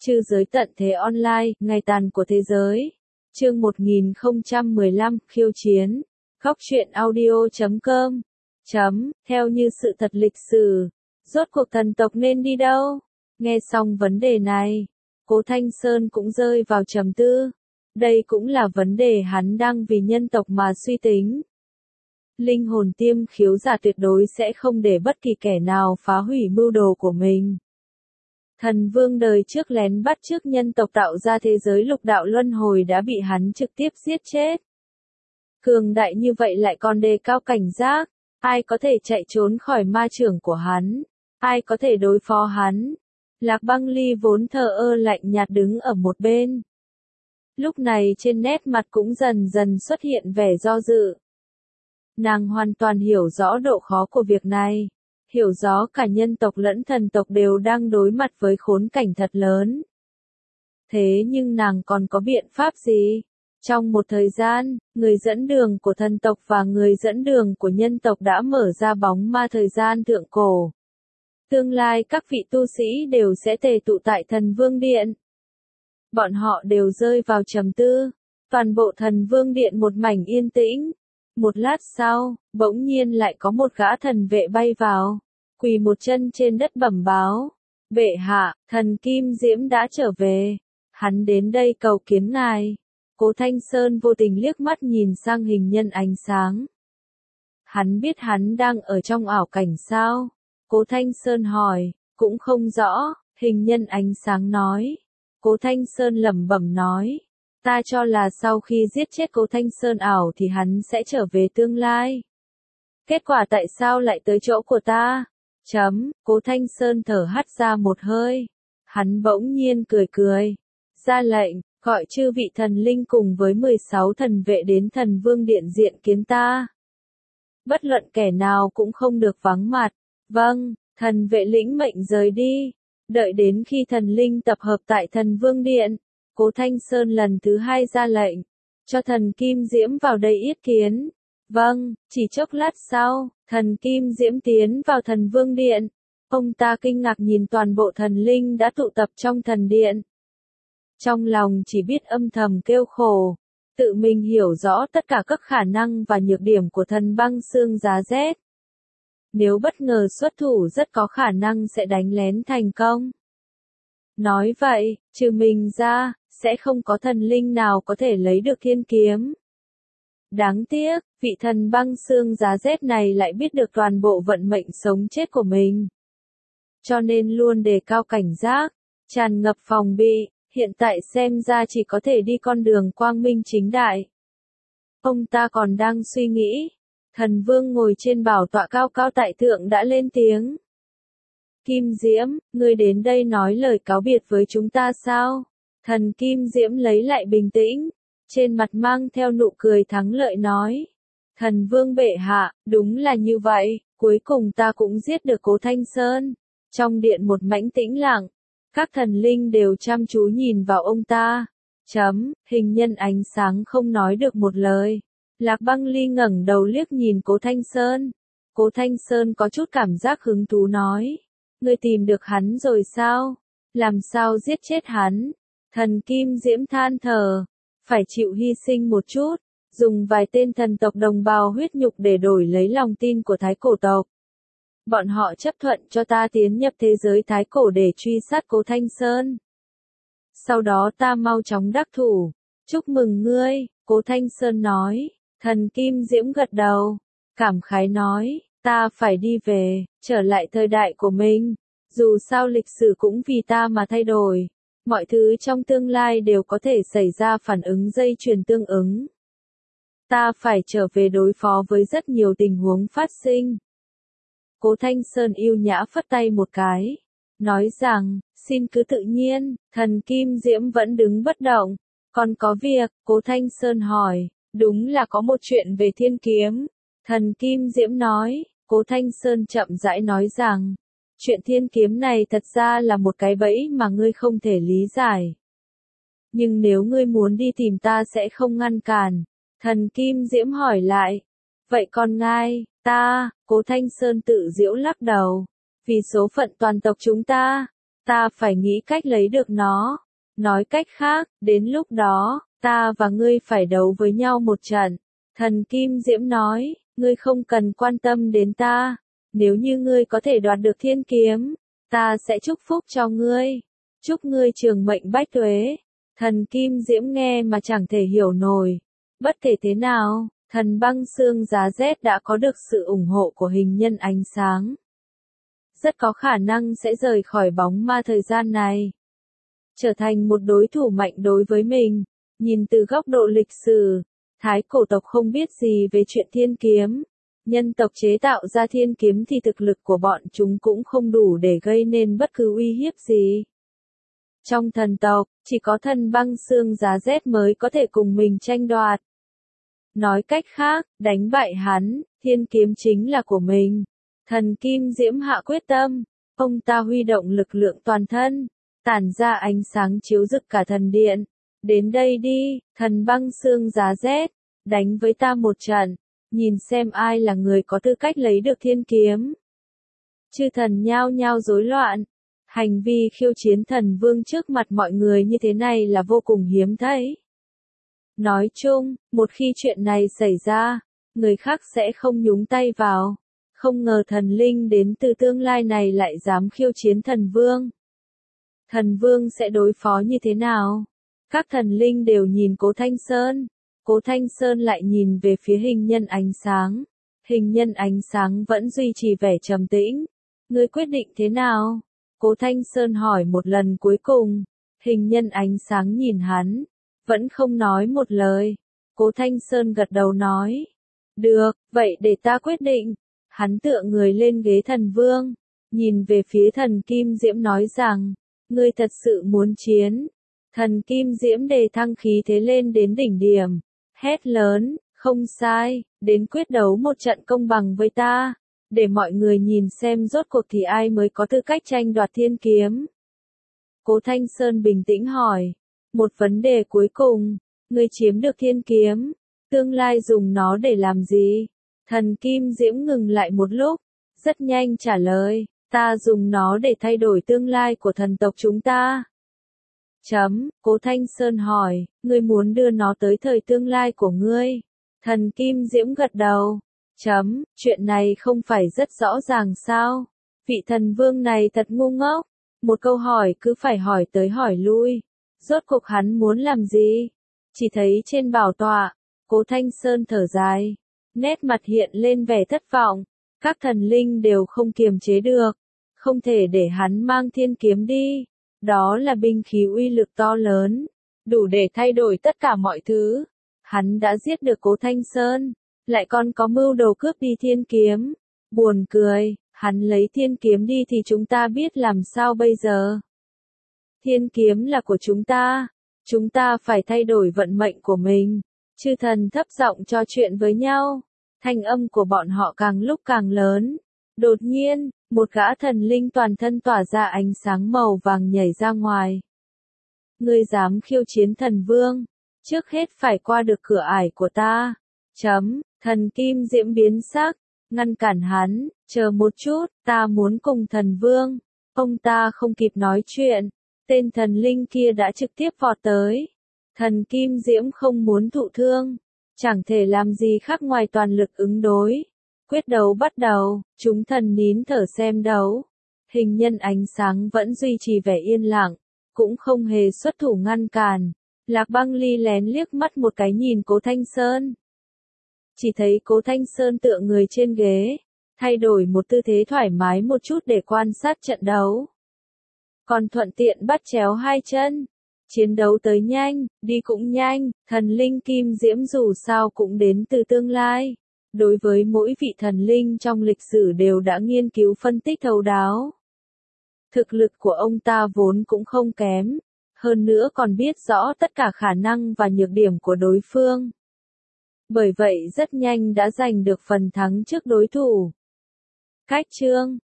Trư giới tận thế online, ngày tàn của thế giới. Chương 1015, khiêu chiến. Góc truyện audio.com. Theo như sự thật lịch sử, rốt cuộc thần tộc nên đi đâu? Nghe xong vấn đề này, Cố Thanh Sơn cũng rơi vào trầm tư. Đây cũng là vấn đề hắn đang vì nhân tộc mà suy tính. Linh hồn tiêm khiếu giả tuyệt đối sẽ không để bất kỳ kẻ nào phá hủy mưu đồ của mình. Thần vương đời trước lén bắt chước nhân tộc tạo ra thế giới lục đạo luân hồi đã bị hắn trực tiếp giết chết. Cường đại như vậy lại còn đề cao cảnh giác, ai có thể chạy trốn khỏi ma chưởng của hắn, ai có thể đối phó hắn. Lạc Băng Ly vốn thờ ơ lạnh nhạt đứng ở một bên. Lúc này trên nét mặt cũng dần dần xuất hiện vẻ do dự. Nàng hoàn toàn hiểu rõ độ khó của việc này, hiểu rõ cả nhân tộc lẫn thần tộc đều đang đối mặt với khốn cảnh thật lớn. Thế nhưng nàng còn có biện pháp gì? Trong một thời gian, người dẫn đường của thần tộc và người dẫn đường của nhân tộc đã mở ra bóng ma thời gian thượng cổ. Tương lai các vị tu sĩ đều sẽ tề tụ tại thần vương điện. Bọn họ đều rơi vào trầm tư, toàn bộ thần vương điện một mảnh yên tĩnh. Một lát sau, bỗng nhiên lại có một gã thần vệ bay vào, quỳ một chân trên đất bẩm báo. Bệ hạ, thần Kim Diễm đã trở về. Hắn đến đây cầu kiến ngài. Cố Thanh Sơn vô tình liếc mắt nhìn sang hình nhân ánh sáng. Hắn biết hắn đang ở trong ảo cảnh sao? Cố Thanh Sơn hỏi, cũng không rõ, hình nhân ánh sáng nói. Cố Thanh Sơn lẩm bẩm nói. Ta cho là sau khi giết chết Cố Thanh Sơn ảo thì hắn sẽ trở về tương lai. Kết quả tại sao lại tới chỗ của ta? Cố Thanh Sơn thở hắt ra một hơi. Hắn bỗng nhiên cười cười. Ra lệnh, gọi chư vị thần linh cùng với 16 thần vệ đến thần vương điện diện kiến ta. Bất luận kẻ nào cũng không được vắng mặt. Vâng, thần vệ lĩnh mệnh rời đi. Đợi đến khi thần linh tập hợp tại thần vương điện, Cố Thanh Sơn lần thứ hai ra lệnh, cho thần Kim Diễm vào đây yết kiến. Vâng, chỉ chốc lát sau, thần Kim Diễm tiến vào thần vương điện. Ông ta kinh ngạc nhìn toàn bộ thần linh đã tụ tập trong thần điện. Trong lòng chỉ biết âm thầm kêu khổ, tự mình hiểu rõ tất cả các khả năng và nhược điểm của thần băng xương giá rét. Nếu bất ngờ xuất thủ rất có khả năng sẽ đánh lén thành công. Nói vậy, trừ mình ra, sẽ không có thần linh nào có thể lấy được thiên kiếm. Đáng tiếc, vị thần băng xương giá rét này lại biết được toàn bộ vận mệnh sống chết của mình. Cho nên luôn đề cao cảnh giác, tràn ngập phòng bị, hiện tại xem ra chỉ có thể đi con đường quang minh chính đại. Ông ta còn đang suy nghĩ, thần vương ngồi trên bảo tọa cao cao tại thượng đã lên tiếng. Kim Diễm, ngươi đến đây nói lời cáo biệt với chúng ta sao? Thần Kim Diễm lấy lại bình tĩnh, trên mặt mang theo nụ cười thắng lợi nói. Thần vương bệ hạ, đúng là như vậy, cuối cùng ta cũng giết được Cố Thanh Sơn. Trong điện một mảnh tĩnh lặng, các thần linh đều chăm chú nhìn vào ông ta. Hình nhân ánh sáng không nói được một lời. Lạc Băng Ly ngẩng đầu liếc nhìn Cố Thanh Sơn. Cố Thanh Sơn có chút cảm giác hứng thú nói. Ngươi tìm được hắn rồi sao? Làm sao giết chết hắn? Thần Kim Diễm than thở. Phải chịu hy sinh một chút, dùng vài tên thần tộc đồng bào huyết nhục để đổi lấy lòng tin của Thái Cổ tộc. Bọn họ chấp thuận cho ta tiến nhập thế giới Thái Cổ để truy sát Cố Thanh Sơn. Sau đó ta mau chóng đắc thủ. Chúc mừng ngươi, Cố Thanh Sơn nói. Thần Kim Diễm gật đầu, cảm khái nói, ta phải đi về, trở lại thời đại của mình. Dù sao lịch sử cũng vì ta mà thay đổi. Mọi thứ trong tương lai đều có thể xảy ra phản ứng dây chuyền tương ứng. Ta phải trở về đối phó với rất nhiều tình huống phát sinh. Cố Thanh Sơn yêu nhã phất tay một cái, nói rằng, xin cứ tự nhiên. Thần Kim Diễm vẫn đứng bất động. Còn có việc, Cố Thanh Sơn hỏi. Đúng là có một chuyện về thiên kiếm. Thần Kim Diễm nói. Cố Thanh Sơn chậm rãi nói rằng, chuyện thiên kiếm này thật ra là một cái bẫy mà ngươi không thể lý giải. Nhưng nếu ngươi muốn đi tìm ta sẽ không ngăn cản. Thần Kim Diễm hỏi lại. Vậy còn ngài, ta? Cố Thanh Sơn tự giễu lắc đầu. Vì số phận toàn tộc chúng ta, ta phải nghĩ cách lấy được nó. Nói cách khác, đến lúc đó, ta và ngươi phải đấu với nhau một trận. Thần Kim Diễm nói, ngươi không cần quan tâm đến ta. Nếu như ngươi có thể đoạt được thiên kiếm, ta sẽ chúc phúc cho ngươi. Chúc ngươi trường mệnh bách tuế. Thần Kim Diễm nghe mà chẳng thể hiểu nổi. Bất kể thế nào, thần băng xương giá rét đã có được sự ủng hộ của hình nhân ánh sáng. Rất có khả năng sẽ rời khỏi bóng ma thời gian này. Trở thành một đối thủ mạnh đối với mình. Nhìn từ góc độ lịch sử, Thái cổ tộc không biết gì về chuyện thiên kiếm. Nhân tộc chế tạo ra thiên kiếm thì thực lực của bọn chúng cũng không đủ để gây nên bất cứ uy hiếp gì. Trong thần tộc, chỉ có thần băng xương giá rét mới có thể cùng mình tranh đoạt. Nói cách khác, đánh bại hắn, thiên kiếm chính là của mình. Thần Kim Diễm hạ quyết tâm, ông ta huy động lực lượng toàn thân, tản ra ánh sáng chiếu rực cả thần điện. Đến đây đi, thần băng xương giá rét, đánh với ta một trận, nhìn xem ai là người có tư cách lấy được thiên kiếm. Chư thần nhao nhao rối loạn. Hành vi khiêu chiến thần vương trước mặt mọi người như thế này là vô cùng hiếm thấy. Nói chung, một khi chuyện này xảy ra, người khác sẽ không nhúng tay vào. Không ngờ thần linh đến từ tương lai này lại dám khiêu chiến thần vương. Thần vương sẽ đối phó như thế nào? Các thần linh đều nhìn Cố Thanh Sơn. Cố Thanh Sơn lại nhìn về phía hình nhân ánh sáng. Hình nhân ánh sáng vẫn duy trì vẻ trầm tĩnh. Ngươi quyết định thế nào? Cố Thanh Sơn hỏi một lần cuối cùng. Hình nhân ánh sáng nhìn hắn, vẫn không nói một lời. Cố Thanh Sơn gật đầu nói. Được, vậy để ta quyết định. Hắn tựa người lên ghế thần vương, nhìn về phía thần Kim Diễm nói rằng, ngươi thật sự muốn chiến. Thần Kim Diễm đề thăng khí thế lên đến đỉnh điểm, hét lớn, không sai, đến quyết đấu một trận công bằng với ta, để mọi người nhìn xem rốt cuộc thì ai mới có tư cách tranh đoạt thiên kiếm. Cố Thanh Sơn bình tĩnh hỏi, một vấn đề cuối cùng, ngươi chiếm được thiên kiếm, tương lai dùng nó để làm gì? Thần Kim Diễm ngừng lại một lúc, rất nhanh trả lời, ta dùng nó để thay đổi tương lai của thần tộc chúng ta. Cố Thanh Sơn hỏi, ngươi muốn đưa nó tới thời tương lai của ngươi? Thần Kim Diễm gật đầu. Chuyện này không phải rất rõ ràng sao? Vị thần vương này thật ngu ngốc. Một câu hỏi cứ phải hỏi tới hỏi lui. Rốt cuộc hắn muốn làm gì? Chỉ thấy trên bảo tọa, Cố Thanh Sơn thở dài. Nét mặt hiện lên vẻ thất vọng. Các thần linh đều không kiềm chế được. Không thể để hắn mang thiên kiếm đi. Đó là binh khí uy lực to lớn. Đủ để thay đổi tất cả mọi thứ. Hắn đã giết được Cố Thanh Sơn. Lại còn có mưu đồ cướp đi thiên kiếm. Buồn cười, hắn lấy thiên kiếm đi thì chúng ta biết làm sao bây giờ. Thiên kiếm là của chúng ta. Chúng ta phải thay đổi vận mệnh của mình. Chư thần thấp giọng trò chuyện với nhau. Thanh âm của bọn họ càng lúc càng lớn. Đột nhiên, một gã thần linh toàn thân tỏa ra ánh sáng màu vàng nhảy ra ngoài. Ngươi dám khiêu chiến thần vương, trước hết phải qua được cửa ải của ta. Thần Kim Diễm biến sắc, ngăn cản hắn, chờ một chút, ta muốn cùng thần vương. Ông ta không kịp nói chuyện, tên thần linh kia đã trực tiếp vọt tới. Thần Kim Diễm không muốn thụ thương, chẳng thể làm gì khác ngoài toàn lực ứng đối. Quyết đấu bắt đầu, chúng thần nín thở xem đấu. Hình nhân ánh sáng vẫn duy trì vẻ yên lặng, cũng không hề xuất thủ ngăn cản. Lạc Băng Ly lén liếc mắt một cái nhìn Cố Thanh Sơn. Chỉ thấy Cố Thanh Sơn tựa người trên ghế, thay đổi một tư thế thoải mái một chút để quan sát trận đấu. Còn thuận tiện bắt chéo hai chân. Chiến đấu tới nhanh, đi cũng nhanh, thần linh Kim Diễm dù sao cũng đến từ tương lai. Đối với mỗi vị thần linh trong lịch sử đều đã nghiên cứu phân tích thấu đáo. Thực lực của ông ta vốn cũng không kém, hơn nữa còn biết rõ tất cả khả năng và nhược điểm của đối phương. Bởi vậy rất nhanh đã giành được phần thắng trước đối thủ. Cách chương